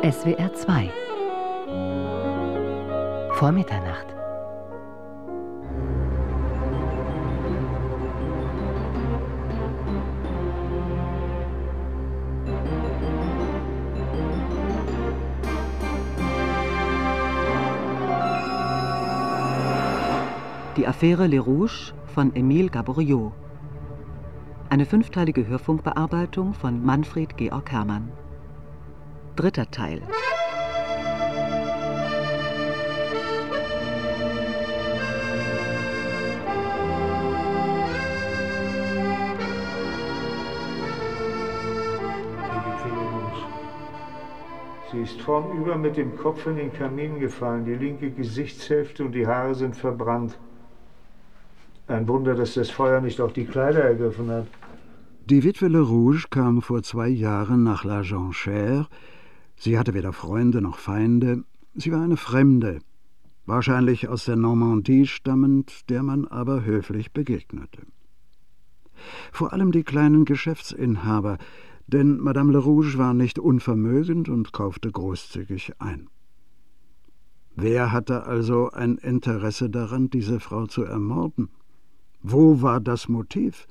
SWR 2 vor Mitternacht. Die Affäre Les Rouges von Émile Gaboriau. Eine 5-teilige Hörfunkbearbeitung von Manfred Georg Herrmann. 3. Teil. Sie ist vornüber mit dem Kopf in den Kamin gefallen, die linke Gesichtshälfte und die Haare sind verbrannt. Ein Wunder, dass das Feuer nicht auch die Kleider ergriffen hat. Die Witwe Le Rouge kam vor 2 Jahren nach La Jonchère. Sie hatte weder Freunde noch Feinde. Sie war eine Fremde, wahrscheinlich aus der Normandie stammend, der man aber höflich begegnete. Vor allem die kleinen Geschäftsinhaber, denn Madame Le Rouge war nicht unvermögend und kaufte großzügig ein. Wer hatte also ein Interesse daran, diese Frau zu ermorden? Wo war das Motiv?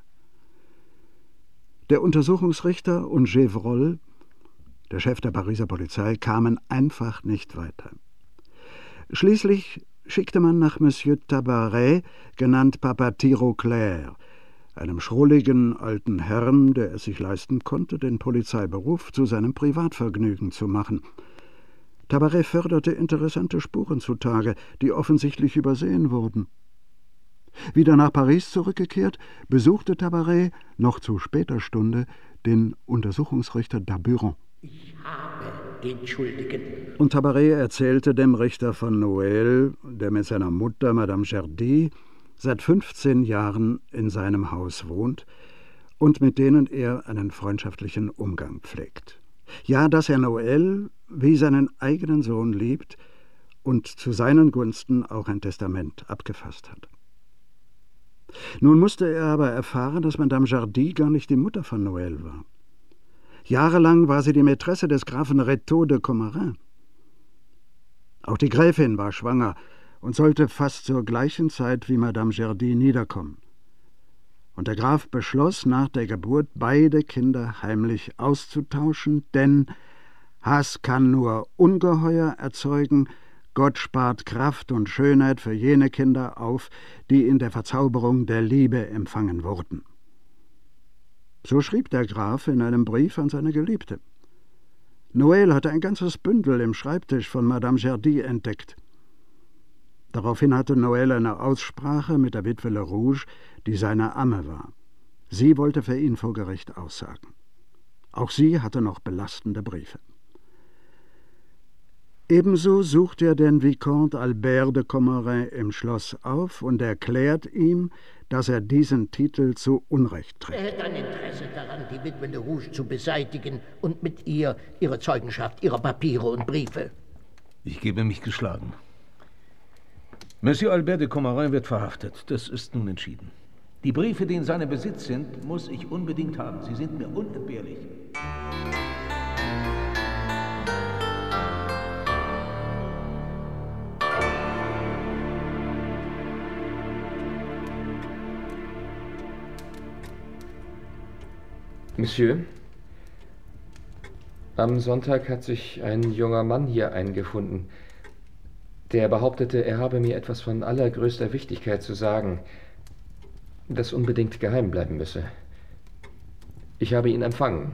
Der Untersuchungsrichter und Gévrol, der Chef der Pariser Polizei, kamen einfach nicht weiter. Schließlich schickte man nach Monsieur Tabaret, genannt Papa Tirauclair, einem schrulligen alten Herrn, der es sich leisten konnte, den Polizeiberuf zu seinem Privatvergnügen zu machen. Tabaret förderte interessante Spuren zutage, die offensichtlich übersehen wurden. Wieder nach Paris zurückgekehrt, besuchte Tabaret noch zu später Stunde den Untersuchungsrichter Daburon. Ich habe den Schuldigen. Und Tabaret erzählte dem Richter von Noël, der mit seiner Mutter, Madame Gerdy, seit 15 Jahren in seinem Haus wohnt und mit denen er einen freundschaftlichen Umgang pflegt. Ja, dass er Noël wie seinen eigenen Sohn liebt und zu seinen Gunsten auch ein Testament abgefasst hat. Nun musste er aber erfahren, dass Madame Gerdy gar nicht die Mutter von Noël war. Jahrelang war sie die Mätresse des Grafen Rétaux de Commarin. Auch die Gräfin war schwanger und sollte fast zur gleichen Zeit wie Madame Gerdy niederkommen. Und der Graf beschloss, nach der Geburt beide Kinder heimlich auszutauschen, denn Hass kann nur Ungeheuer erzeugen, Gott spart Kraft und Schönheit für jene Kinder auf, die in der Verzauberung der Liebe empfangen wurden. So schrieb der Graf in einem Brief an seine Geliebte. Noël hatte ein ganzes Bündel im Schreibtisch von Madame Gerdy entdeckt. Daraufhin hatte Noël eine Aussprache mit der Witwe Le Rouge, die seine Amme war. Sie wollte für ihn vor Gericht aussagen. Auch sie hatte noch belastende Briefe. Ebenso sucht er den Vicomte Albert de Commarin im Schloss auf und erklärt ihm, dass er diesen Titel zu Unrecht trägt. Er hätte ein Interesse daran, die Witwe Le Rouge zu beseitigen und mit ihr ihre Zeugenschaft, ihre Papiere und Briefe. Ich gebe mich geschlagen. Monsieur Albert de Commarin wird verhaftet. Das ist nun entschieden. Die Briefe, die in seinem Besitz sind, muss ich unbedingt haben. Sie sind mir unentbehrlich. Monsieur, am Sonntag hat sich ein junger Mann hier eingefunden, der behauptete, er habe mir etwas von allergrößter Wichtigkeit zu sagen, das unbedingt geheim bleiben müsse. Ich habe ihn empfangen.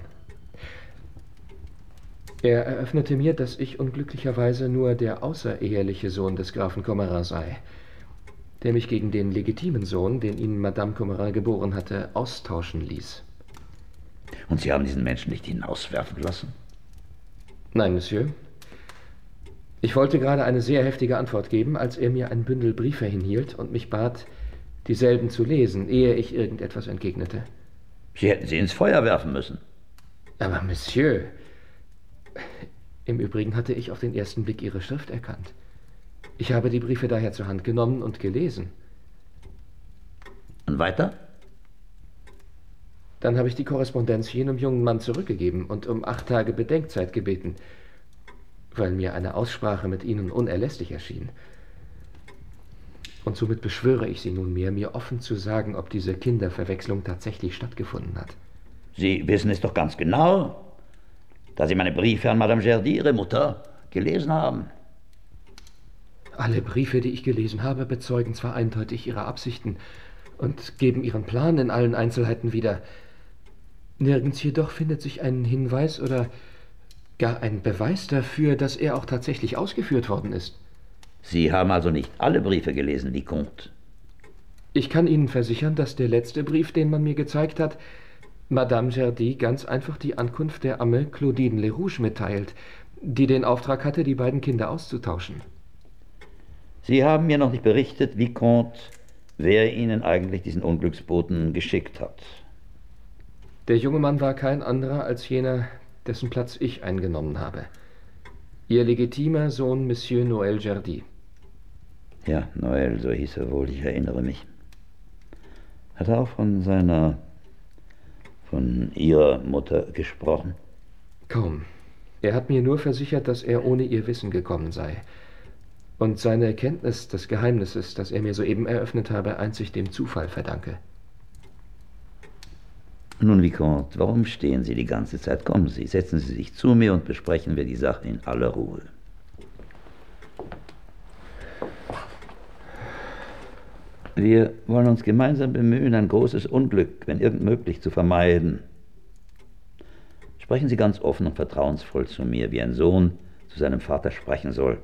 Er eröffnete mir, dass ich unglücklicherweise nur der außereheliche Sohn des Grafen Commarin sei, der mich gegen den legitimen Sohn, den ihn Madame Commarin geboren hatte, austauschen ließ. Und Sie haben diesen Menschen nicht hinauswerfen lassen? Nein, Monsieur. Ich wollte gerade eine sehr heftige Antwort geben, als er mir ein Bündel Briefe hinhielt und mich bat, dieselben zu lesen, ehe ich irgendetwas entgegnete. Sie hätten sie ins Feuer werfen müssen. Aber Monsieur, im Übrigen hatte ich auf den ersten Blick Ihre Schrift erkannt. Ich habe die Briefe daher zur Hand genommen und gelesen. Und weiter? Dann habe ich die Korrespondenz jenem jungen Mann zurückgegeben und um 8 Tage Bedenkzeit gebeten. weil mir eine Aussprache mit Ihnen unerlässlich erschien. Und somit beschwöre ich Sie nunmehr, mir offen zu sagen, ob diese Kinderverwechslung tatsächlich stattgefunden hat. Sie wissen es doch ganz genau, da Sie meine Briefe an Madame Gerdy, Ihre Mutter, gelesen haben. Alle Briefe, die ich gelesen habe, bezeugen zwar eindeutig Ihre Absichten und geben Ihren Plan in allen Einzelheiten wieder. Nirgends jedoch findet sich ein Hinweis oder gar ein Beweis dafür, dass er auch tatsächlich ausgeführt worden ist. Sie haben also nicht alle Briefe gelesen, Vicomte? Ich kann Ihnen versichern, dass der letzte Brief, den man mir gezeigt hat, Madame Gerdy ganz einfach die Ankunft der Amme Claudine Lerouge mitteilt, die den Auftrag hatte, die beiden Kinder auszutauschen. Sie haben mir noch nicht berichtet, Vicomte, wer Ihnen eigentlich diesen Unglücksboten geschickt hat. Der junge Mann war kein anderer als jener, dessen Platz ich eingenommen habe. Ihr legitimer Sohn, Monsieur Noël Gerdy. Ja, Noël, so hieß er wohl, ich erinnere mich. Hat er auch von Ihrer Mutter gesprochen? Kaum. Er hat mir nur versichert, dass er ohne ihr Wissen gekommen sei. Und seine Kenntnis des Geheimnisses, das er mir soeben eröffnet habe, einzig dem Zufall verdanke. Nun, Vicomte, warum stehen Sie die ganze Zeit? Kommen Sie, setzen Sie sich zu mir und besprechen wir die Sache in aller Ruhe. Wir wollen uns gemeinsam bemühen, ein großes Unglück, wenn irgend möglich, zu vermeiden. Sprechen Sie ganz offen und vertrauensvoll zu mir, wie ein Sohn zu seinem Vater sprechen soll.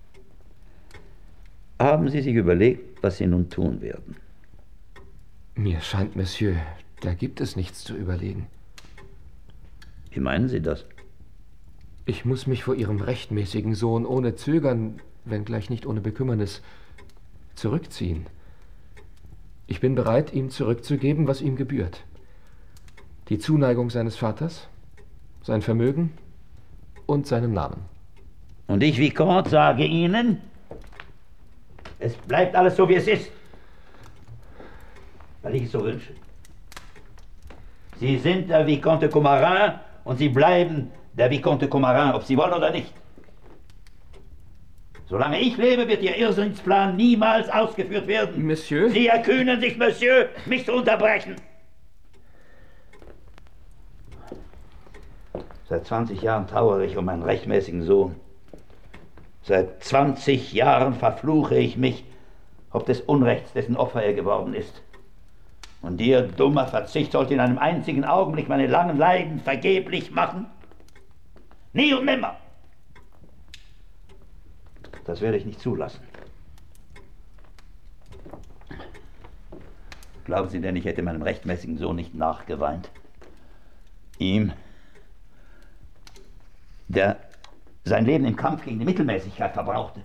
Haben Sie sich überlegt, was Sie nun tun werden? Mir scheint, Monsieur, da gibt es nichts zu überlegen. Wie meinen Sie das? Ich muss mich vor Ihrem rechtmäßigen Sohn ohne Zögern, wenngleich nicht ohne Bekümmernis, zurückziehen. Ich bin bereit, ihm zurückzugeben, was ihm gebührt. Die Zuneigung seines Vaters, sein Vermögen und seinen Namen. Und ich, Vicomte, sage Ihnen, es bleibt alles so, wie es ist. Weil ich es so wünsche. Sie sind der Vicomte de Comarin und Sie bleiben der Vicomte de Comarin, ob Sie wollen oder nicht. Solange ich lebe, wird Ihr Irrsinnsplan niemals ausgeführt werden. Monsieur? Sie erkühnen sich, Monsieur, mich zu unterbrechen. Seit 20 Jahren trauere ich um meinen rechtmäßigen Sohn. Seit 20 Jahren verfluche ich mich, ob des Unrechts, dessen Opfer er geworden ist. Und Ihr dummer Verzicht sollte in einem einzigen Augenblick meine langen Leiden vergeblich machen? Nie und nimmer! Das werde ich nicht zulassen. Glauben Sie denn, ich hätte meinem rechtmäßigen Sohn nicht nachgeweint? Ihm, der sein Leben im Kampf gegen die Mittelmäßigkeit verbrauchte.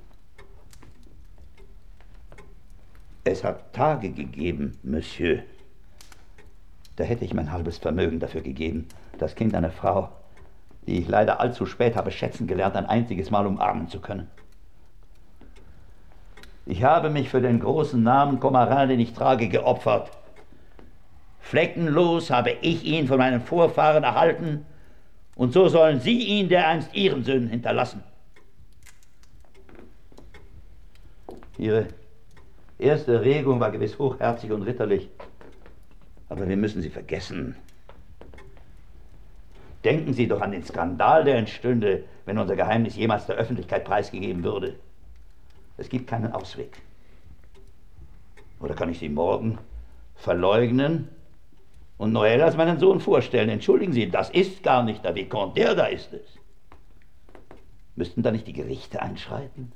Es hat Tage gegeben, Monsieur. Da hätte ich mein halbes Vermögen dafür gegeben, das Kind einer Frau, die ich leider allzu spät habe schätzen gelernt, ein einziges Mal umarmen zu können. Ich habe mich für den großen Namen Comarin, den ich trage, geopfert. Fleckenlos habe ich ihn von meinen Vorfahren erhalten, und so sollen Sie ihn dereinst Ihren Söhnen hinterlassen. Ihre erste Regung war gewiss hochherzig und ritterlich, aber wir müssen sie vergessen. Denken Sie doch an den Skandal, der entstünde, wenn unser Geheimnis jemals der Öffentlichkeit preisgegeben würde. Es gibt keinen Ausweg. Oder kann ich Sie morgen verleugnen und Noël als meinen Sohn vorstellen? Entschuldigen Sie, das ist gar nicht der Vicomte, der da ist es. Müssten da nicht die Gerichte einschreiten?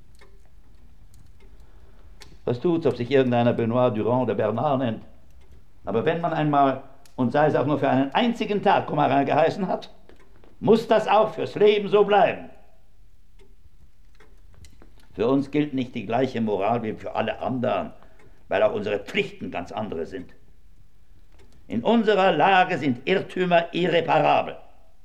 Was tut's, ob sich irgendeiner Benoit, Durand oder Bernard nennt? Aber wenn man einmal, und sei es auch nur für einen einzigen Tag, Comarin geheißen hat, muss das auch fürs Leben so bleiben. Für uns gilt nicht die gleiche Moral wie für alle anderen, weil auch unsere Pflichten ganz andere sind. In unserer Lage sind Irrtümer irreparabel.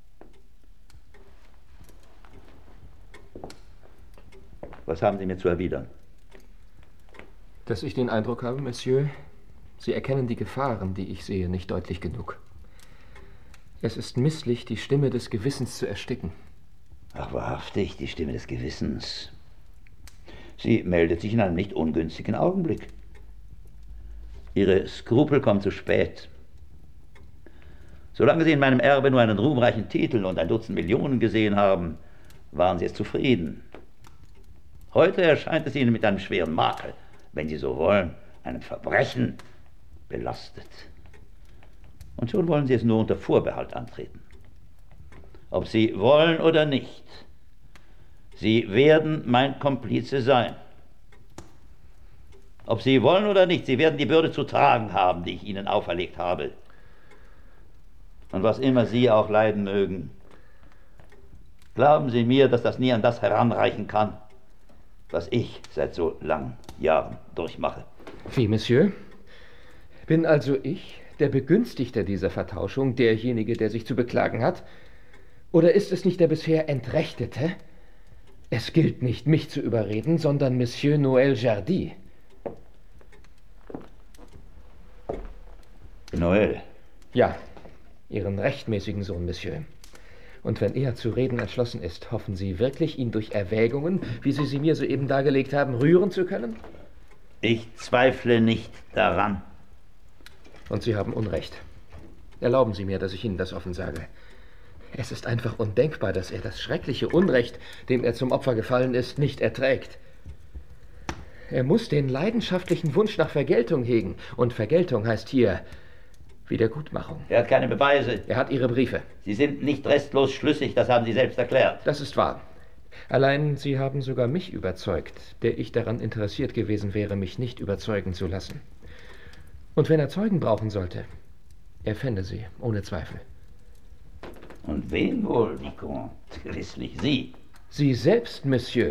Was haben Sie mir zu erwidern? Dass ich den Eindruck habe, Monsieur, Sie erkennen die Gefahren, die ich sehe, nicht deutlich genug. Es ist misslich, die Stimme des Gewissens zu ersticken. Ach, wahrhaftig, die Stimme des Gewissens. Sie meldet sich in einem nicht ungünstigen Augenblick. Ihre Skrupel kommen zu spät. Solange Sie in meinem Erbe nur einen ruhmreichen Titel und ein Dutzend Millionen gesehen haben, waren Sie es zufrieden. Heute erscheint es Ihnen mit einem schweren Makel, wenn Sie so wollen, einem Verbrechen belastet. Und schon wollen Sie es nur unter Vorbehalt antreten. Ob Sie wollen oder nicht, Sie werden mein Komplize sein. Ob Sie wollen oder nicht, Sie werden die Bürde zu tragen haben, die ich Ihnen auferlegt habe. Und was immer Sie auch leiden mögen, glauben Sie mir, dass das nie an das heranreichen kann, was ich seit so langen Jahren durchmache. Wie, Monsieur? Bin also ich der Begünstigte dieser Vertauschung, derjenige, der sich zu beklagen hat? Oder ist es nicht der bisher Entrechtete? Es gilt nicht, mich zu überreden, sondern Monsieur Noël Jardy. Noël? Ja, Ihren rechtmäßigen Sohn, Monsieur. Und wenn er zu reden entschlossen ist, hoffen Sie wirklich, ihn durch Erwägungen, wie Sie sie mir soeben dargelegt haben, rühren zu können? Ich zweifle nicht daran. Und Sie haben Unrecht. Erlauben Sie mir, dass ich Ihnen das offen sage. Es ist einfach undenkbar, dass er das schreckliche Unrecht, dem er zum Opfer gefallen ist, nicht erträgt. Er muss den leidenschaftlichen Wunsch nach Vergeltung hegen. Und Vergeltung heißt hier Wiedergutmachung. Er hat keine Beweise. Er hat Ihre Briefe. Sie sind nicht restlos schlüssig, das haben Sie selbst erklärt. Das ist wahr. Allein Sie haben sogar mich überzeugt, der ich daran interessiert gewesen wäre, mich nicht überzeugen zu lassen. Und wenn er Zeugen brauchen sollte, er fände sie, ohne Zweifel. Und wen wohl, Vicomte? Gewisslich Sie. Sie selbst, Monsieur.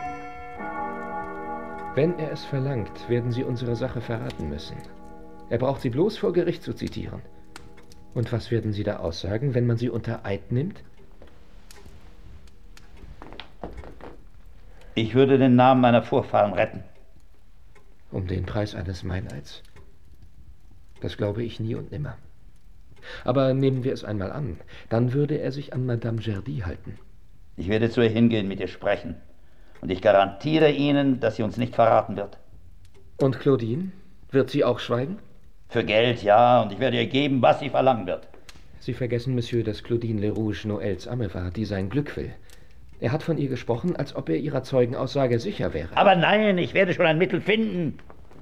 Wenn er es verlangt, werden Sie unsere Sache verraten müssen. Er braucht Sie bloß vor Gericht zu zitieren. Und was werden Sie da aussagen, wenn man Sie unter Eid nimmt? Ich würde den Namen meiner Vorfahren retten. Um den Preis eines Meineids? Das glaube ich nie und nimmer. Aber nehmen wir es einmal an, dann würde er sich an Madame Jardy halten. Ich werde zu ihr hingehen, mit ihr sprechen. Und ich garantiere Ihnen, dass sie uns nicht verraten wird. Und Claudine? Wird sie auch schweigen? Für Geld, ja, und ich werde ihr geben, was sie verlangen wird. Sie vergessen, Monsieur, dass Claudine Lerouge Noëls Amme war, die sein Glück will. Er hat von ihr gesprochen, als ob er ihrer Zeugenaussage sicher wäre. Aber nein, ich werde schon ein Mittel finden.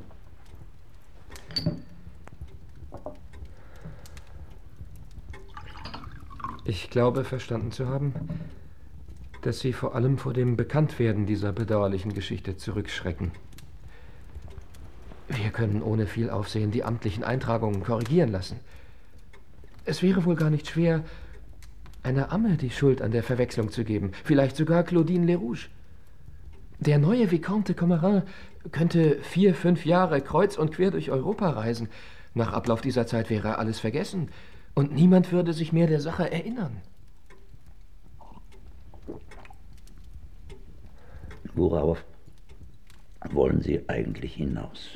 Ich glaube, verstanden zu haben, dass Sie vor allem vor dem Bekanntwerden dieser bedauerlichen Geschichte zurückschrecken. Wir können ohne viel Aufsehen die amtlichen Eintragungen korrigieren lassen. Es wäre wohl gar nicht schwer, einer Amme die Schuld an der Verwechslung zu geben, vielleicht sogar Claudine Lerouge. Der neue Vicomte de Comarin könnte 4-5 Jahre kreuz und quer durch Europa reisen. Nach Ablauf dieser Zeit wäre alles vergessen und niemand würde sich mehr der Sache erinnern. Worauf wollen Sie eigentlich hinaus?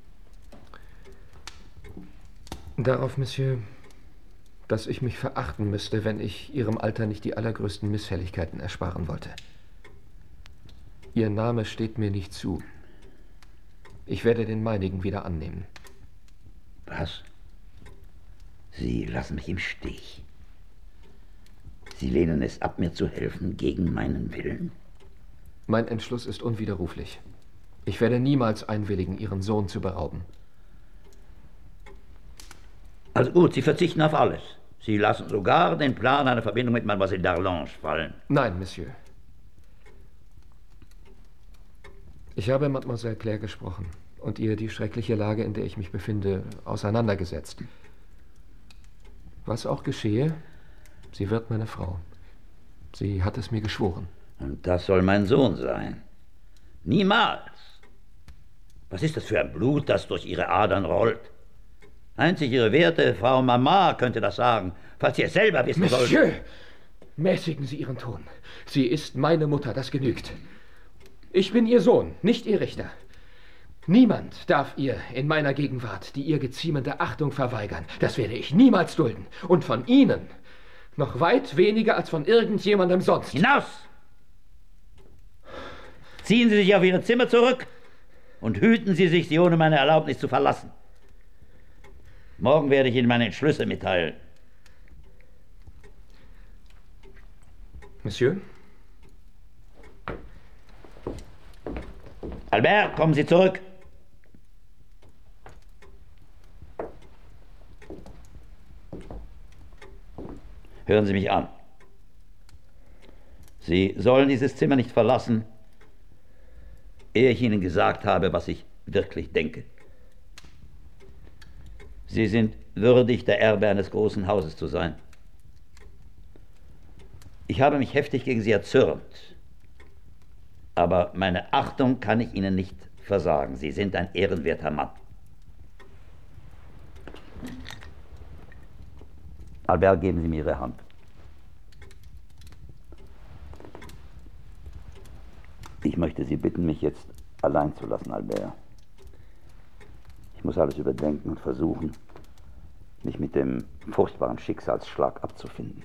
Darauf, Monsieur, dass ich mich verachten müsste, wenn ich Ihrem Alter nicht die allergrößten Missfälligkeiten ersparen wollte. Ihr Name steht mir nicht zu. Ich werde den meinigen wieder annehmen. Was? Sie lassen mich im Stich. Sie lehnen es ab, mir zu helfen, gegen meinen Willen? Mein Entschluss ist unwiderruflich. Ich werde niemals einwilligen, Ihren Sohn zu berauben. Also gut, Sie verzichten auf alles. Sie lassen sogar den Plan einer Verbindung mit Mademoiselle d'Arlange fallen. Nein, Monsieur. Ich habe Mademoiselle Claire gesprochen und ihr die schreckliche Lage, in der ich mich befinde, auseinandergesetzt. Was auch geschehe, sie wird meine Frau. Sie hat es mir geschworen. Und das soll mein Sohn sein. Niemals. Was ist das für ein Blut, das durch Ihre Adern rollt? Einzig Ihre werte Frau Mama könnte das sagen, falls Sie es selber wissen sollten. Monsieur, mäßigen Sie Ihren Ton. Sie ist meine Mutter, das genügt. Ich bin Ihr Sohn, nicht Ihr Richter. Niemand darf ihr in meiner Gegenwart die ihr geziemende Achtung verweigern. Das werde ich niemals dulden. Und von Ihnen Noch weit weniger als von irgendjemandem sonst. Hinaus! Ziehen Sie sich auf Ihre Zimmer zurück und hüten Sie sich, sie ohne meine Erlaubnis zu verlassen. Morgen werde ich Ihnen meine Entschlüsse mitteilen. Monsieur? Albert, kommen Sie zurück. Hören Sie mich an. Sie sollen dieses Zimmer nicht verlassen, ehe ich Ihnen gesagt habe, was ich wirklich denke. Sie sind würdig, der Erbe eines großen Hauses zu sein. Ich habe mich heftig gegen Sie erzürnt, aber meine Achtung kann ich Ihnen nicht versagen. Sie sind ein ehrenwerter Mann. Albert, geben Sie mir Ihre Hand. Ich möchte Sie bitten, mich jetzt allein zu lassen, Albert. Ich muss alles überdenken und versuchen, mich mit dem furchtbaren Schicksalsschlag abzufinden.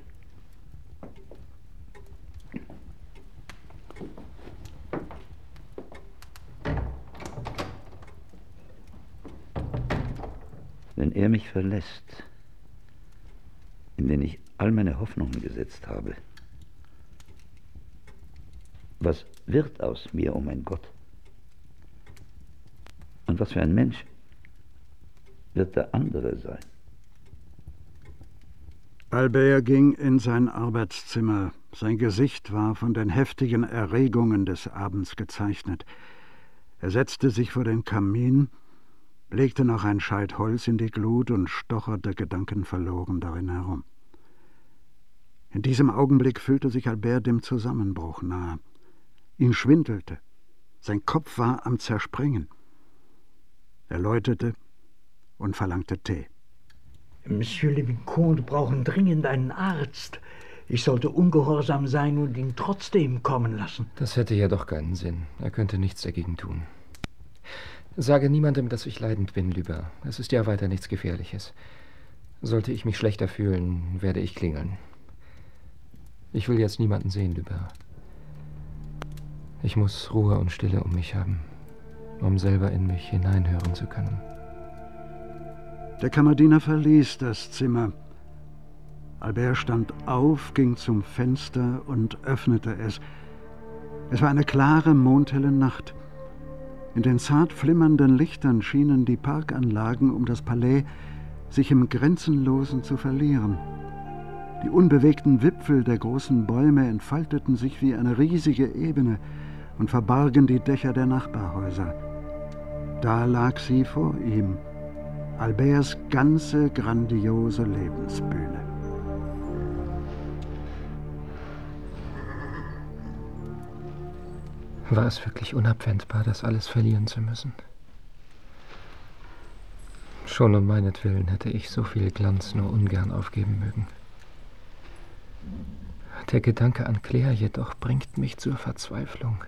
Wenn er mich verlässt, in den ich all meine Hoffnungen gesetzt habe, was wird aus mir, oh mein Gott? Und was für ein Mensch wird der andere sein? Albert ging in sein Arbeitszimmer. Sein Gesicht war von den heftigen Erregungen des Abends gezeichnet. Er setzte sich vor den Kamin, legte noch ein Scheit Holz in die Glut und stocherte gedankenverloren darin herum. In diesem Augenblick fühlte sich Albert dem Zusammenbruch nahe. Ihn schwindelte. Sein Kopf war am Zerspringen. Er läutete und verlangte Tee. Monsieur le Vicomte brauchen dringend einen Arzt. Ich sollte ungehorsam sein und ihn trotzdem kommen lassen. Das hätte ja doch keinen Sinn. Er könnte nichts dagegen tun. Sage niemandem, dass ich leidend bin, Lüber. Es ist ja weiter nichts Gefährliches. Sollte ich mich schlechter fühlen, werde ich klingeln. Ich will jetzt niemanden sehen, Lüber. Ich muss Ruhe und Stille um mich haben, um selber in mich hineinhören zu können. Der Kammerdiener verließ das Zimmer. Albert stand auf, ging zum Fenster und öffnete es. Es war eine klare, mondhelle Nacht. In den zart flimmernden Lichtern schienen die Parkanlagen um das Palais sich im Grenzenlosen zu verlieren. Die unbewegten Wipfel der großen Bäume entfalteten sich wie eine riesige Ebene und verbargen die Dächer der Nachbarhäuser. Da lag sie vor ihm, Alberts ganze grandiose Lebensbühne. War es wirklich unabwendbar, das alles verlieren zu müssen? Schon um meinetwillen hätte ich so viel Glanz nur ungern aufgeben mögen. Der Gedanke an Claire jedoch bringt mich zur Verzweiflung.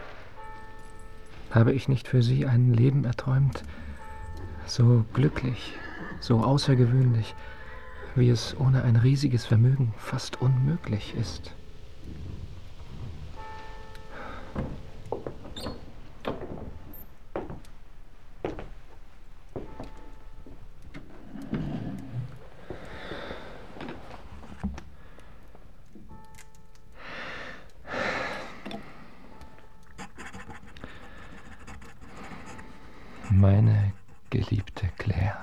Habe ich nicht für sie ein Leben erträumt, so glücklich, so außergewöhnlich, wie es ohne ein riesiges Vermögen fast unmöglich ist? Meine geliebte Claire.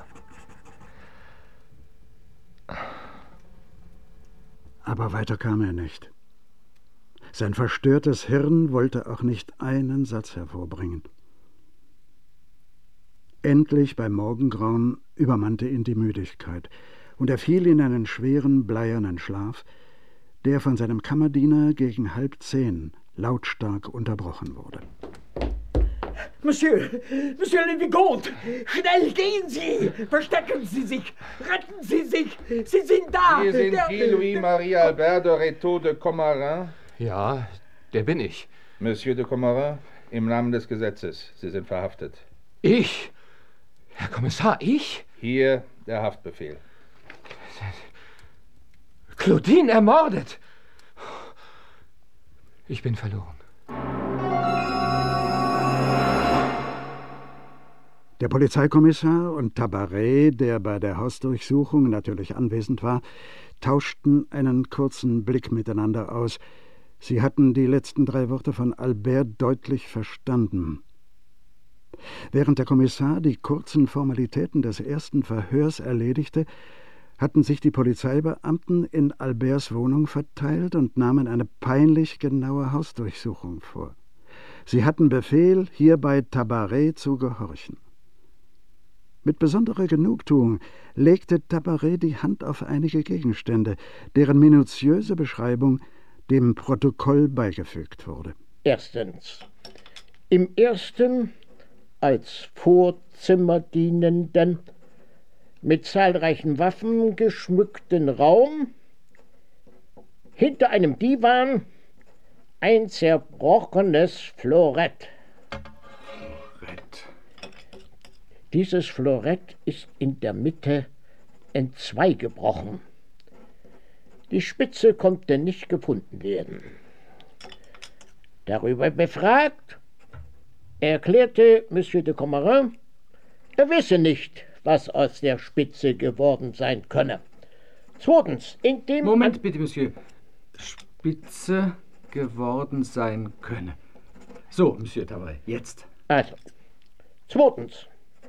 Aber weiter kam er nicht. Sein verstörtes Hirn wollte auch nicht einen Satz hervorbringen. Endlich beim Morgengrauen übermannte ihn die Müdigkeit, und er fiel in einen schweren, bleiernen Schlaf, der von seinem Kammerdiener gegen 9:30 lautstark unterbrochen wurde. Monsieur le Vicomte, schnell gehen Sie! Verstecken Sie sich! Retten Sie sich! Sie sind da! Sie sind Guy Louis-Marie Albert de Rétaux de Commarin? Ja, der bin ich. Monsieur de Commarin, im Namen des Gesetzes. Sie sind verhaftet. Ich? Herr Kommissar, ich? Hier der Haftbefehl. Claudine ermordet! Ich bin verloren. Der Polizeikommissar und Tabaret, der bei der Hausdurchsuchung natürlich anwesend war, tauschten einen kurzen Blick miteinander aus. Sie hatten die letzten 3 Worte von Albert deutlich verstanden. Während der Kommissar die kurzen Formalitäten des ersten Verhörs erledigte, hatten sich die Polizeibeamten in Alberts Wohnung verteilt und nahmen eine peinlich genaue Hausdurchsuchung vor. Sie hatten Befehl, hier bei Tabaret zu gehorchen. Mit besonderer Genugtuung legte Tabaret die Hand auf einige Gegenstände, deren minutiöse Beschreibung dem Protokoll beigefügt wurde. Erstens. Im ersten als Vorzimmerdienenden mit zahlreichen Waffen geschmückten Raum, hinter einem Divan ein zerbrochenes Florett. Dieses Florett ist in der Mitte entzweigebrochen. Die Spitze konnte nicht gefunden werden. Darüber befragt, erklärte Monsieur de Comarin, er wisse nicht, was aus der Spitze geworden sein könne. Zweitens, in dem... Moment bitte, Monsieur. Spitze geworden sein könne. So, Monsieur Tabaret, jetzt. Also, zweitens,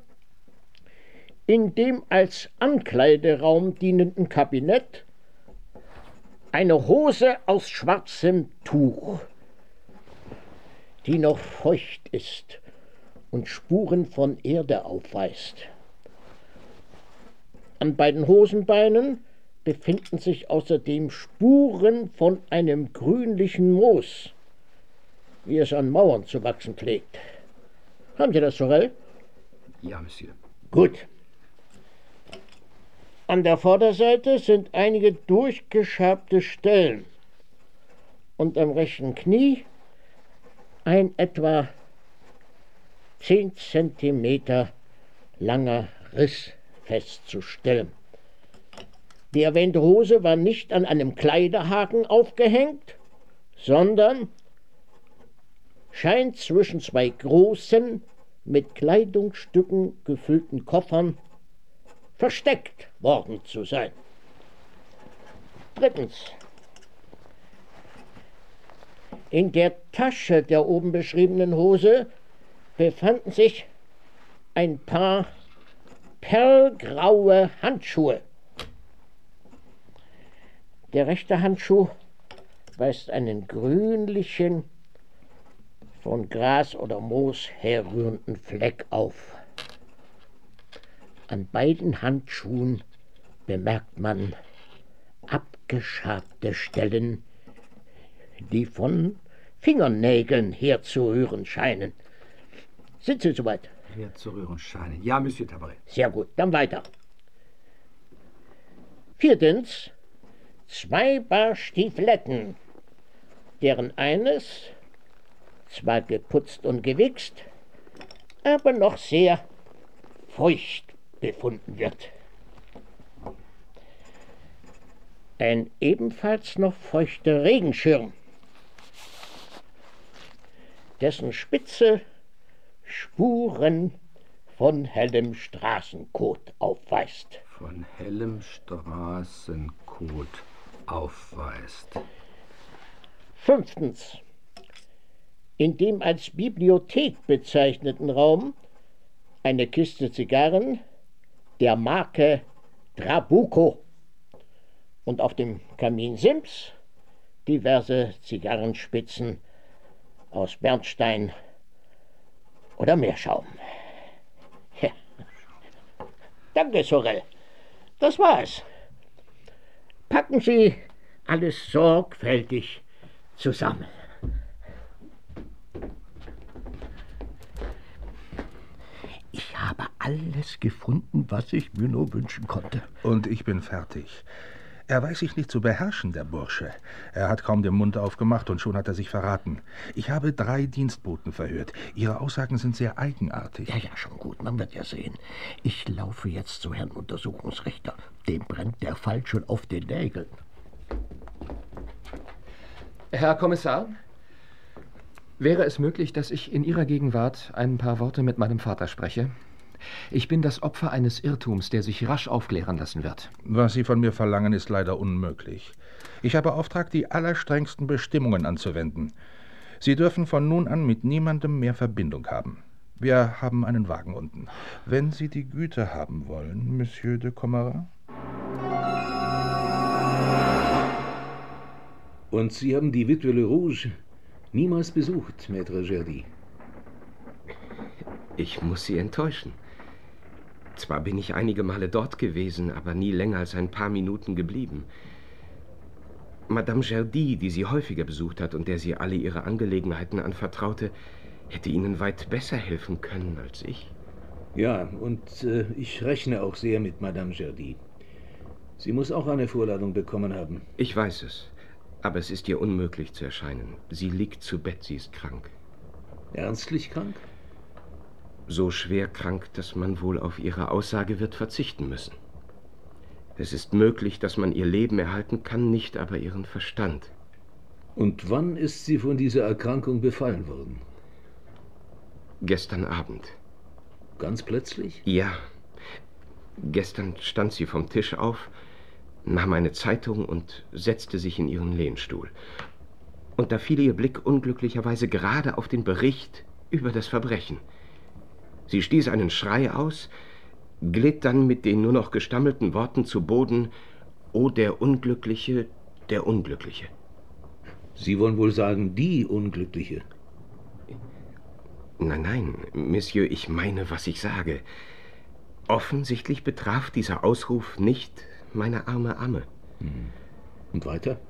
in dem als Ankleideraum dienenden Kabinett eine Hose aus schwarzem Tuch, die noch feucht ist und Spuren von Erde aufweist. An beiden Hosenbeinen befinden sich außerdem Spuren von einem grünlichen Moos, wie es an Mauern zu wachsen pflegt. Haben Sie das, Sorel? Ja, Monsieur. Gut. An der Vorderseite sind einige durchgeschabte Stellen und am rechten Knie ein etwa 10 Zentimeter langer Riss festzustellen. Die erwähnte Hose war nicht an einem Kleiderhaken aufgehängt, sondern scheint zwischen 2 großen, mit Kleidungsstücken gefüllten Koffern versteckt worden zu sein. Drittens. In der Tasche der oben beschriebenen Hose befanden sich ein paar perlgraue Handschuhe. Der rechte Handschuh weist einen grünlichen, von Gras oder Moos herrührenden Fleck auf. An beiden Handschuhen bemerkt man abgeschabte Stellen, die von Fingernägeln herzurühren scheinen. Sind Sie soweit? Herzurühren scheinen. Ja, Monsieur Tabaret. Sehr gut, dann weiter. Viertens, 2 Paar Stiefeletten, deren eines zwar geputzt und gewichst, aber noch sehr feucht befunden wird. Ein ebenfalls noch feuchter Regenschirm, dessen Spitze Spuren von hellem Straßenkot aufweist. Von hellem Straßenkot aufweist. Fünftens. In dem als Bibliothek bezeichneten Raum eine Kiste Zigarren der Marke Trabuco und auf dem Kaminsims diverse Zigarrenspitzen aus Bernstein oder Meerschaum. Ja. Danke, Sorel. Das war's. Packen Sie alles sorgfältig zusammen. Ich habe alles gefunden, was ich mir nur wünschen konnte. Und ich bin fertig. Er weiß sich nicht zu beherrschen, der Bursche. Er hat kaum den Mund aufgemacht und schon hat er sich verraten. Ich habe 3 Dienstboten verhört. Ihre Aussagen sind sehr eigenartig. Ja, schon gut, man wird ja sehen. Ich laufe jetzt zu Herrn Untersuchungsrichter. Dem brennt der Fall schon auf den Nägeln. Herr Kommissar, wäre es möglich, dass ich in Ihrer Gegenwart ein paar Worte mit meinem Vater spreche? Ich bin das Opfer eines Irrtums, der sich rasch aufklären lassen wird. Was Sie von mir verlangen, ist leider unmöglich. Ich habe Auftrag, die allerstrengsten Bestimmungen anzuwenden. Sie dürfen von nun an mit niemandem mehr Verbindung haben. Wir haben einen Wagen unten. Wenn Sie die Güte haben wollen, Monsieur de Commarin. Und Sie haben die Witwe Le Rouge niemals besucht, Maître Gerdy? Ich muss Sie enttäuschen. Zwar bin ich einige Male dort gewesen, aber nie länger als ein paar Minuten geblieben. Madame Gerdy, die Sie häufiger besucht hat und der Sie alle Ihre Angelegenheiten anvertraute, hätte Ihnen weit besser helfen können als ich. Ja, und ich rechne auch sehr mit Madame Gerdy. Sie muss auch eine Vorladung bekommen haben. Ich weiß es, aber es ist ihr unmöglich zu erscheinen. Sie liegt zu Bett, sie ist krank. Ernstlich krank? So schwer krank, dass man wohl auf ihre Aussage wird verzichten müssen. Es ist möglich, dass man ihr Leben erhalten kann, nicht aber ihren Verstand. Und wann ist sie von dieser Erkrankung befallen worden? Gestern Abend. Ganz plötzlich? Ja. Gestern stand sie vom Tisch auf, nahm eine Zeitung und setzte sich in ihren Lehnstuhl. Und da fiel ihr Blick unglücklicherweise gerade auf den Bericht über das Verbrechen. Sie stieß einen Schrei aus, glitt dann mit den nur noch gestammelten Worten zu Boden: »O, der Unglückliche, der Unglückliche.« Sie wollen wohl sagen, die Unglückliche? Nein, Monsieur, ich meine, was ich sage. Offensichtlich betraf dieser Ausruf nicht meine arme Amme. Und weiter?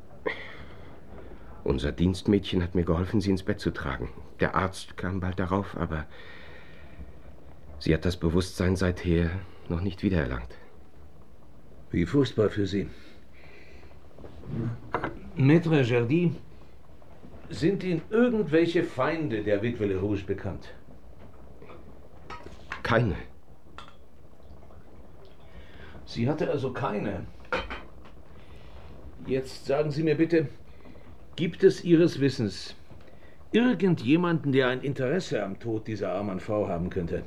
Unser Dienstmädchen hat mir geholfen, sie ins Bett zu tragen. Der Arzt kam bald darauf, aber sie hat das Bewusstsein seither noch nicht wiedererlangt. Wie furchtbar für Sie. Maître Gerdy, sind Ihnen irgendwelche Feinde der Witwe Le Rouge bekannt? Keine. Sie hatte also keine. Jetzt sagen Sie mir bitte, gibt es Ihres Wissens irgendjemanden, der ein Interesse am Tod dieser armen Frau haben könnte?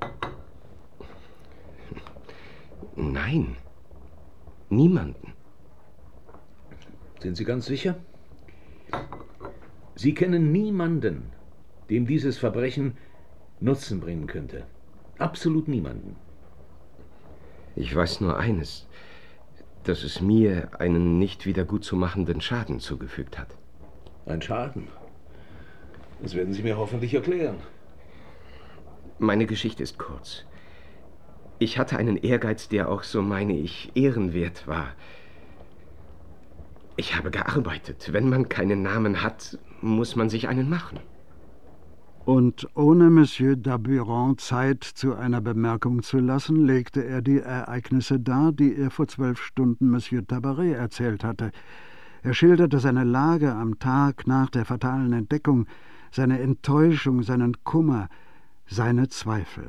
Nein, niemanden. Sind Sie ganz sicher? Sie kennen niemanden, dem dieses Verbrechen Nutzen bringen könnte. Absolut niemanden. Ich weiß nur eines, dass es mir einen nicht wieder gut zu machenden Schaden zugefügt hat. Ein Schaden? Das werden Sie mir hoffentlich erklären. Meine Geschichte ist kurz. Ich hatte einen Ehrgeiz, der auch, so meine ich, ehrenwert war. Ich habe gearbeitet. Wenn man keinen Namen hat, muss man sich einen machen. Und ohne Monsieur d'Aburon Zeit zu einer Bemerkung zu lassen, legte er die Ereignisse dar, die er vor 12 Stunden Monsieur Tabaret erzählt hatte. Er schilderte seine Lage am Tag nach der fatalen Entdeckung, seine Enttäuschung, seinen Kummer, seine Zweifel.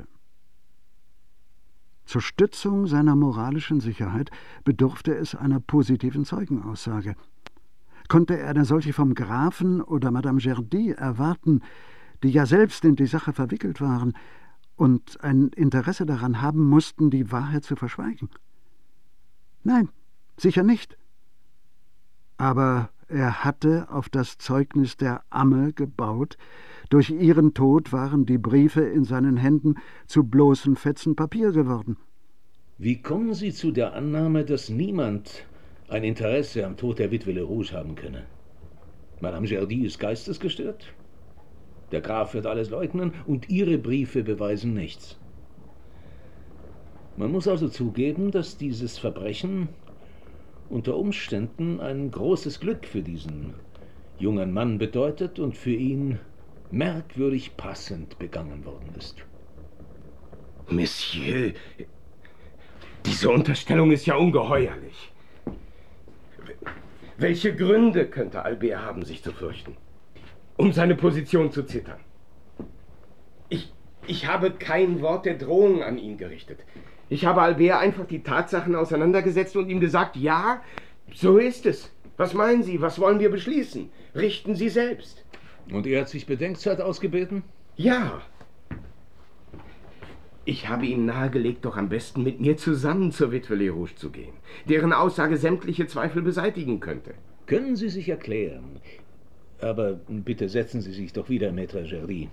Zur Stützung seiner moralischen Sicherheit bedurfte es einer positiven Zeugenaussage. Konnte er eine solche vom Grafen oder Madame Gerdy erwarten, die ja selbst in die Sache verwickelt waren und ein Interesse daran haben mussten, die Wahrheit zu verschweigen? Nein, sicher nicht. Aber er hatte auf das Zeugnis der Amme gebaut. Durch ihren Tod waren die Briefe in seinen Händen zu bloßen Fetzen Papier geworden. Wie kommen Sie zu der Annahme, dass niemand ein Interesse am Tod der Witwe Le Rouge haben könne? Madame Gerdy ist geistesgestört? Der Graf wird alles leugnen und Ihre Briefe beweisen nichts. Man muss also zugeben, dass dieses Verbrechen unter Umständen ein großes Glück für diesen jungen Mann bedeutet und für ihn merkwürdig passend begangen worden ist. Monsieur, diese Unterstellung ist ja ungeheuerlich. Welche Gründe könnte Albert haben, sich zu fürchten? Um seine Position zu zittern. Ich habe kein Wort der Drohung an ihn gerichtet. Ich habe Albert einfach die Tatsachen auseinandergesetzt und ihm gesagt, ja, so ist es. Was meinen Sie? Was wollen wir beschließen? Richten Sie selbst. Und er hat sich Bedenkzeit ausgebeten? Ja. Ich habe ihm nahegelegt, doch am besten mit mir zusammen zur Witwe Lerouge zu gehen, deren Aussage sämtliche Zweifel beseitigen könnte. Können Sie sich erklären? Aber bitte setzen Sie sich doch wieder, Maître Jardy.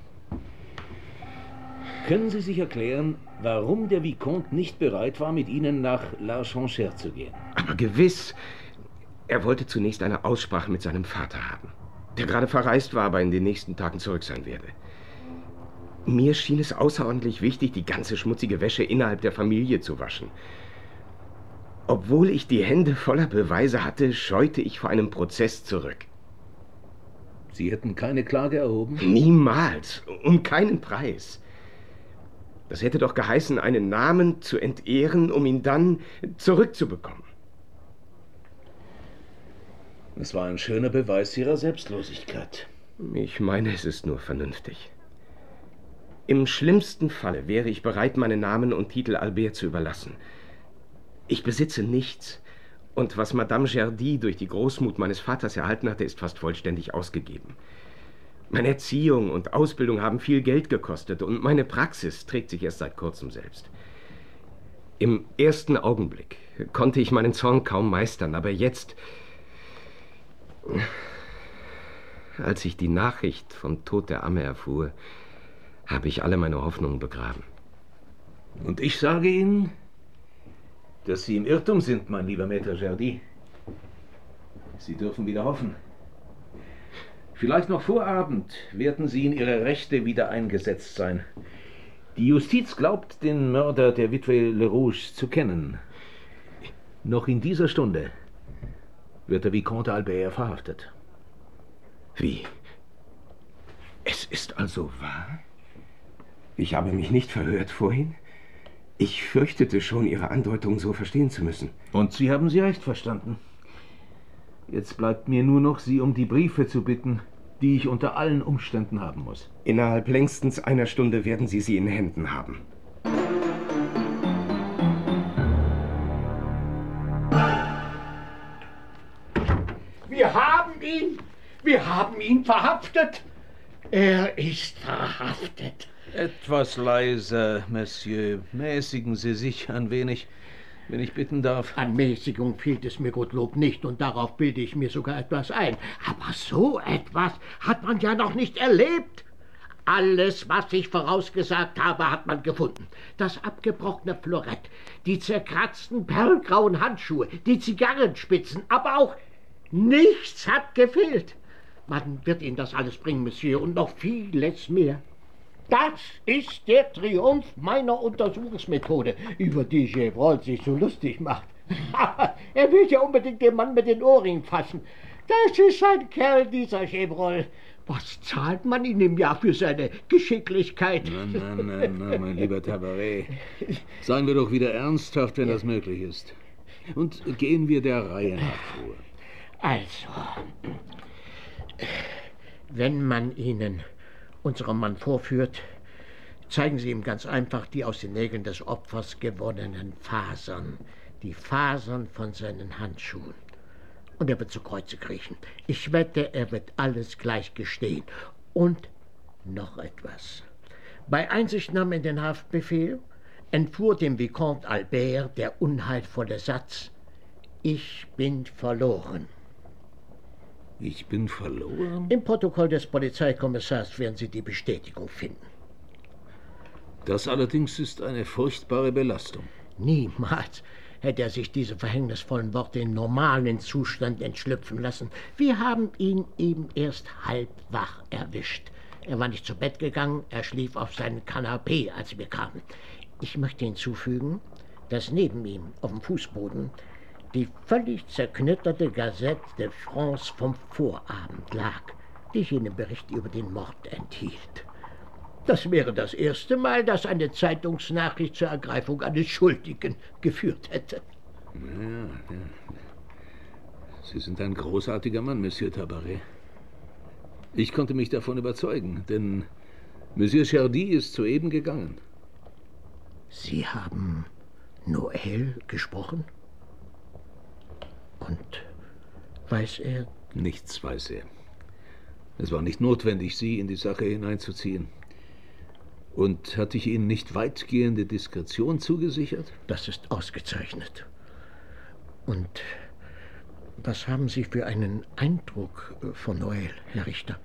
Können Sie sich erklären, warum der Vicomte nicht bereit war, mit Ihnen nach L'Archanchère zu gehen? Aber gewiss. Er wollte zunächst eine Aussprache mit seinem Vater haben, der gerade verreist war, aber in den nächsten Tagen zurück sein werde. Mir schien es außerordentlich wichtig, die ganze schmutzige Wäsche innerhalb der Familie zu waschen. Obwohl ich die Hände voller Beweise hatte, scheute ich vor einem Prozess zurück. Sie hätten keine Klage erhoben? Niemals, um keinen Preis. Das hätte doch geheißen, einen Namen zu entehren, um ihn dann zurückzubekommen. Es war ein schöner Beweis Ihrer Selbstlosigkeit. Ich meine, es ist nur vernünftig. Im schlimmsten Falle wäre ich bereit, meinen Namen und Titel Albert zu überlassen. Ich besitze nichts, und was Madame Jardy durch die Großmut meines Vaters erhalten hatte, ist fast vollständig ausgegeben. Meine Erziehung und Ausbildung haben viel Geld gekostet, und meine Praxis trägt sich erst seit kurzem selbst. Im ersten Augenblick konnte ich meinen Zorn kaum meistern, aber jetzt, als ich die Nachricht vom Tod der Amme erfuhr, habe ich alle meine Hoffnungen begraben. Und ich sage Ihnen, dass Sie im Irrtum sind, mein lieber Maître Jardy. Sie dürfen wieder hoffen. Vielleicht noch vor Abend werden Sie in Ihre Rechte wieder eingesetzt sein. Die Justiz glaubt, den Mörder der Witwe Lerouge zu kennen. Noch in dieser Stunde wird der Vicomte Albert verhaftet. Wie? Es ist also wahr? Ich habe mich nicht verhört vorhin. Ich fürchtete schon, Ihre Andeutung so verstehen zu müssen. Und Sie haben sie recht verstanden. Jetzt bleibt mir nur noch, Sie um die Briefe zu bitten, die ich unter allen Umständen haben muss. Innerhalb längstens einer Stunde werden Sie sie in Händen haben. Wir haben ihn verhaftet. Er ist verhaftet. Etwas leiser, Monsieur. Mäßigen Sie sich ein wenig, wenn ich bitten darf. An Mäßigung fehlt es mir Gottlob nicht, und darauf bilde ich mir sogar etwas ein. Aber so etwas hat man ja noch nicht erlebt. Alles, was ich vorausgesagt habe, hat man gefunden. Das abgebrochene Florett, die zerkratzten perlgrauen Handschuhe, die Zigarrenspitzen, aber auch nichts hat gefehlt. Man wird Ihnen das alles bringen, Monsieur, und noch vieles mehr. Das ist der Triumph meiner Untersuchungsmethode, über die Gevrol sich so lustig macht. Er will ja unbedingt den Mann mit den Ohrringen fassen. Das ist ein Kerl, dieser Gevrol. Was zahlt man ihm im Jahr für seine Geschicklichkeit? Na, mein lieber Tabaret. Seien wir doch wieder ernsthaft, wenn das möglich ist. Und gehen wir der Reihe nach vor. Also, wenn man Ihnen unseren Mann vorführt, zeigen Sie ihm ganz einfach die aus den Nägeln des Opfers gewonnenen Fasern. Die Fasern von seinen Handschuhen. Und er wird zu Kreuze kriechen. Ich wette, er wird alles gleich gestehen. Und noch etwas. Bei Einsichtnahme in den Haftbefehl entfuhr dem Vicomte Albert der unheilvolle Satz: Ich bin verloren. Ich bin verloren? Im Protokoll des Polizeikommissars werden Sie die Bestätigung finden. Das allerdings ist eine furchtbare Belastung. Niemals hätte er sich diese verhängnisvollen Worte im normalen Zustand entschlüpfen lassen. Wir haben ihn eben erst halb wach erwischt. Er war nicht zu Bett gegangen, er schlief auf seinem Kanapee, als wir kamen. Ich möchte hinzufügen, dass neben ihm auf dem Fußboden die völlig zerknütterte Gazette de France vom Vorabend lag, die jenen Bericht über den Mord enthielt. Das wäre das erste Mal, dass eine Zeitungsnachricht zur Ergreifung eines Schuldigen geführt hätte. Ja. Sie sind ein großartiger Mann, Monsieur Tabaret. Ich konnte mich davon überzeugen, denn Monsieur Jardy ist soeben gegangen. Sie haben Noël gesprochen? Und Weiß er? Nichts weiß er. Es war nicht notwendig, Sie in die Sache hineinzuziehen. Und hatte ich Ihnen nicht weitgehende Diskretion zugesichert? Das ist ausgezeichnet. Und was haben Sie für einen Eindruck von Noël, Herr Richter?